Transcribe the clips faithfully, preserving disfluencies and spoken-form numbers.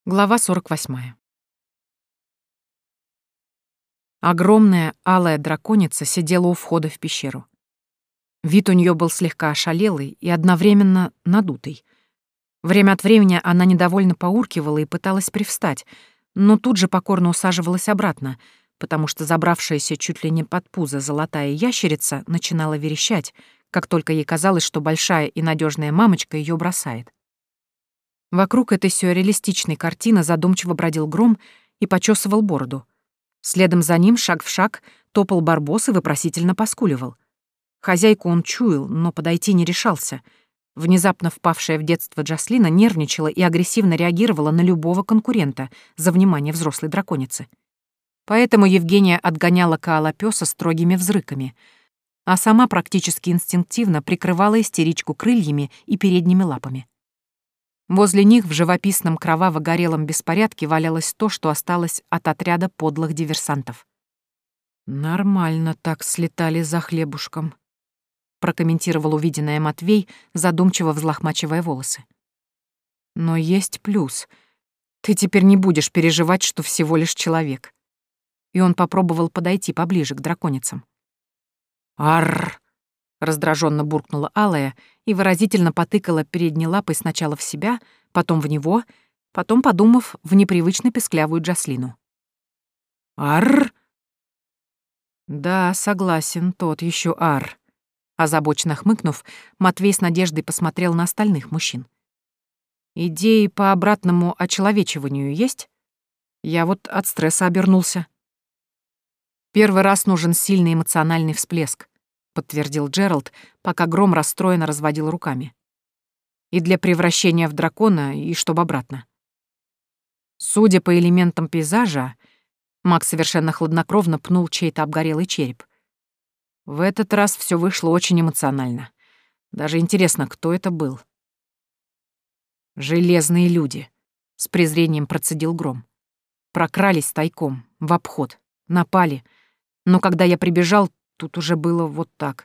Глава сорок восьмая. Огромная алая драконица сидела у входа в пещеру. Вид у нее был слегка ошалелый и одновременно надутый. Время от времени она недовольно поуркивала и пыталась привстать, но тут же покорно усаживалась обратно, потому что забравшаяся чуть ли не под пузо золотая ящерица начинала верещать, как только ей казалось, что большая и надежная мамочка ее бросает. Вокруг этой сюрреалистичной картины задумчиво бродил Гром и почесывал бороду. Следом за ним, шаг в шаг, топал Барбос и вопросительно поскуливал. Хозяйку он чуял, но подойти не решался. Внезапно впавшая в детство Джаслина нервничала и агрессивно реагировала на любого конкурента за внимание взрослой драконицы. Поэтому Евгения отгоняла Каала пёса строгими взрыками, а сама практически инстинктивно прикрывала истеричку крыльями и передними лапами. Возле них в живописном кроваво-горелом беспорядке валялось то, что осталось от отряда подлых диверсантов. «Нормально так слетали за хлебушком», — прокомментировал увиденное Матвей, задумчиво взлохмачивая волосы. «Но есть плюс. Ты теперь не будешь переживать, что всего лишь человек». И он попробовал подойти поближе к драконицам. «Арррр!» — раздраженно буркнула Алая и выразительно потыкала передней лапой сначала в себя, потом в него, потом, подумав, в непривычно песклявую Джаслину. «Арррр!» «Да, согласен, тот еще ар». Озабоченно хмыкнув, Матвей с надеждой посмотрел на остальных мужчин. «Идеи по обратному очеловечиванию есть? Я вот от стресса обернулся». «Первый раз нужен сильный эмоциональный всплеск», — подтвердил Джеральд, пока Гром расстроенно разводил руками. «И для превращения в дракона, и чтоб обратно». Судя по элементам пейзажа, Маг совершенно хладнокровно пнул чей-то обгорелый череп. В этот раз все вышло очень эмоционально. Даже интересно, кто это был. «Железные люди», — с презрением процедил Гром. «Прокрались тайком, в обход, напали. Но когда я прибежал, тут уже было вот так».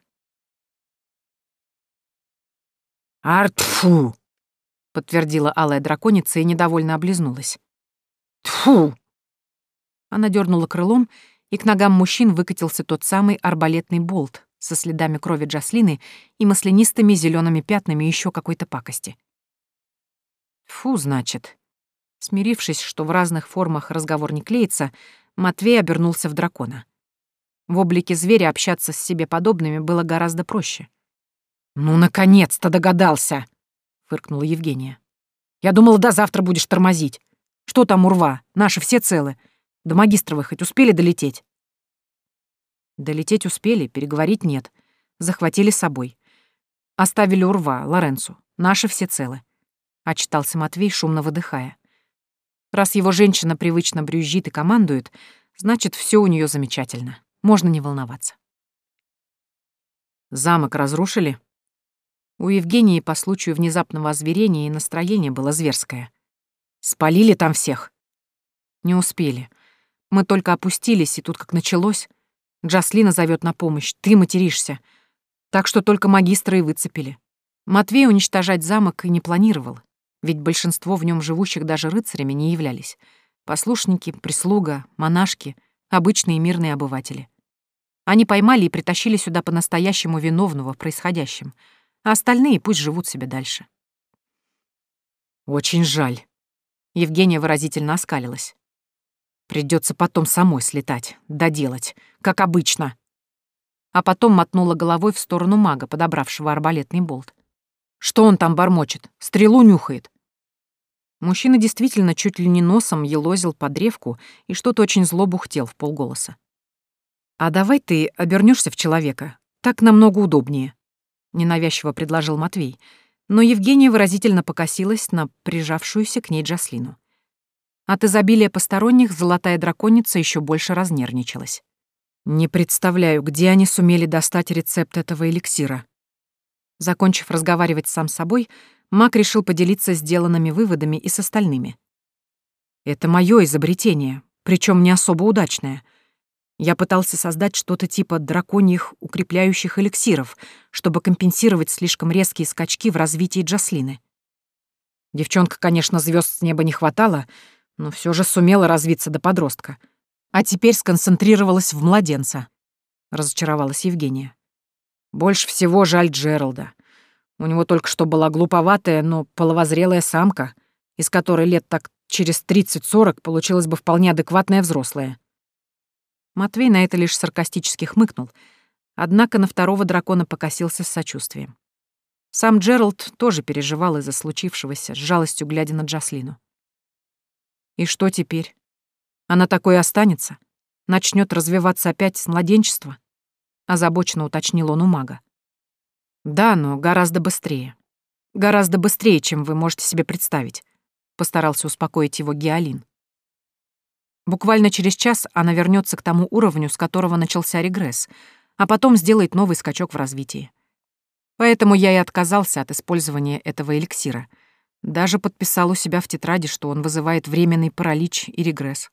«Артфу!» — подтвердила алая драконица и недовольно облизнулась. «Тьфу!» Она дернула крылом, и к ногам мужчин выкатился тот самый арбалетный болт со следами крови Джаслины и маслянистыми зелеными пятнами еще какой-то пакости. «Фу, значит». Смирившись, что в разных формах разговор не клеится, Матвей обернулся в дракона. В облике зверя общаться с себе подобными было гораздо проще. «Ну, наконец-то догадался!» — фыркнула Евгения. «Я думала, до завтра будешь тормозить. Что там, Урва? Наши все целы. До магистровой хоть успели долететь?» Долететь успели, переговорить нет. Захватили с собой. Оставили Урва, Лоренцу. Наши все целы. Отчитался Матвей, шумно выдыхая. Раз его женщина привычно брюзжит и командует, значит, все у нее замечательно. Можно не волноваться. Замок разрушили? У Евгении по случаю внезапного озверения и настроение было зверское. Спалили там всех? Не успели. Мы только опустились, и тут как началось. Джаслина зовет на помощь, ты материшься. Так что только магистра и выцепили. Матвей уничтожать замок и не планировал, ведь большинство в нем живущих даже рыцарями не являлись. Послушники, прислуга, монашки, обычные мирные обыватели. Они поймали и притащили сюда по-настоящему виновного в происходящем, а остальные пусть живут себе дальше. «Очень жаль», — Евгения выразительно оскалилась. Придется потом самой слетать, доделать, как обычно. А потом мотнула головой в сторону мага, подобравшего арбалетный болт. Что он там бормочет? Стрелу нюхает. Мужчина действительно чуть ли не носом елозил по древку и что-то очень зло бухтел в полголоса. «А давай ты обернешься в человека, так намного удобнее», — ненавязчиво предложил Матвей, но Евгения выразительно покосилась на прижавшуюся к ней Джаслину. От изобилия посторонних золотая драконица еще больше разнервничалась. «Не представляю, где они сумели достать рецепт этого эликсира». Закончив разговаривать сам с собой, маг решил поделиться сделанными выводами и с остальными. «Это мое изобретение, причем не особо удачное. Я пытался создать что-то типа драконьих укрепляющих эликсиров, чтобы компенсировать слишком резкие скачки в развитии Джаслины. Девчонка, конечно, звезд с неба не хватало, но все же сумела развиться до подростка. А теперь сконцентрировалась в младенца», — разочаровалась Евгения. «Больше всего жаль Джералда. У него только что была глуповатая, но половозрелая самка, из которой лет так через тридцать-сорок получилась бы вполне адекватная взрослая». Матвей на это лишь саркастически хмыкнул, однако на второго дракона покосился с сочувствием. Сам Джеральд тоже переживал из-за случившегося, с жалостью глядя на Джаслину. «И что теперь? Она такой останется? Начнет развиваться опять с младенчества?» — озабоченно уточнил он у мага. «Да, но гораздо быстрее. Гораздо быстрее, чем вы можете себе представить», — постарался успокоить его Геолин. «Буквально через час она вернется к тому уровню, с которого начался регресс, а потом сделает новый скачок в развитии. Поэтому я и отказался от использования этого эликсира. Даже подписал у себя в тетради, что он вызывает временный паралич и регресс».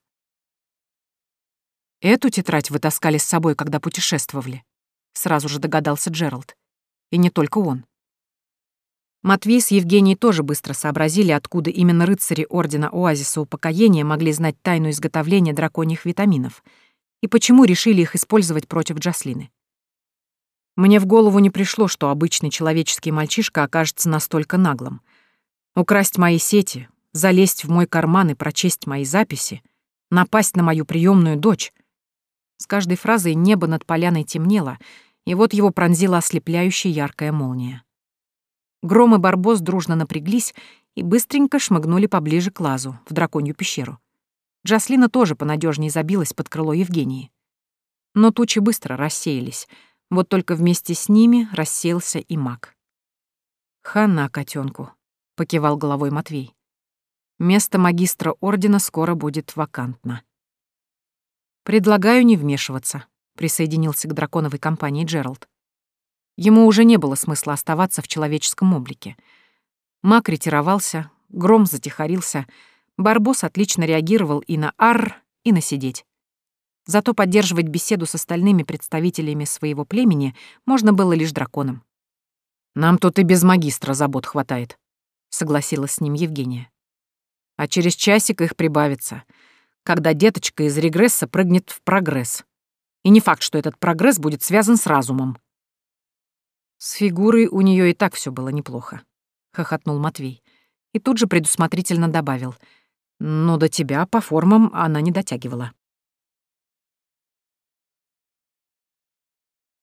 «Эту тетрадь вы таскали с собой, когда путешествовали?» — сразу же догадался Джеральд. И не только он. Матвей с Евгенией тоже быстро сообразили, откуда именно рыцари Ордена Оазиса Упокоения могли знать тайну изготовления драконьих витаминов и почему решили их использовать против Джаслины. Мне в голову не пришло, что обычный человеческий мальчишка окажется настолько наглым. Украсть мои сети, залезть в мой карман и прочесть мои записи, напасть на мою приемную дочь. С каждой фразой небо над поляной темнело, и вот его пронзила ослепляющая яркая молния. Гром и Барбос дружно напряглись и быстренько шмыгнули поближе к лазу, в драконью пещеру. Джаслина тоже понадежнее забилась под крыло Евгении. Но тучи быстро рассеялись, вот только вместе с ними рассеялся и маг. «Хана котенку», — покивал головой Матвей. «Место магистра ордена скоро будет вакантно». «Предлагаю не вмешиваться», — присоединился к драконовой компании Джеральд. Ему уже не было смысла оставаться в человеческом облике. Маг ретировался, Гром затихарился, Барбос отлично реагировал и на «арр», и на «сидеть». Зато поддерживать беседу с остальными представителями своего племени можно было лишь драконом. «Нам тут и без магистра забот хватает», — согласилась с ним Евгения. «А через часик их прибавится, когда деточка из регресса прыгнет в прогресс. И не факт, что этот прогресс будет связан с разумом». «С фигурой у нее и так все было неплохо», — хохотнул Матвей. И тут же предусмотрительно добавил. «Но до тебя по формам она не дотягивала».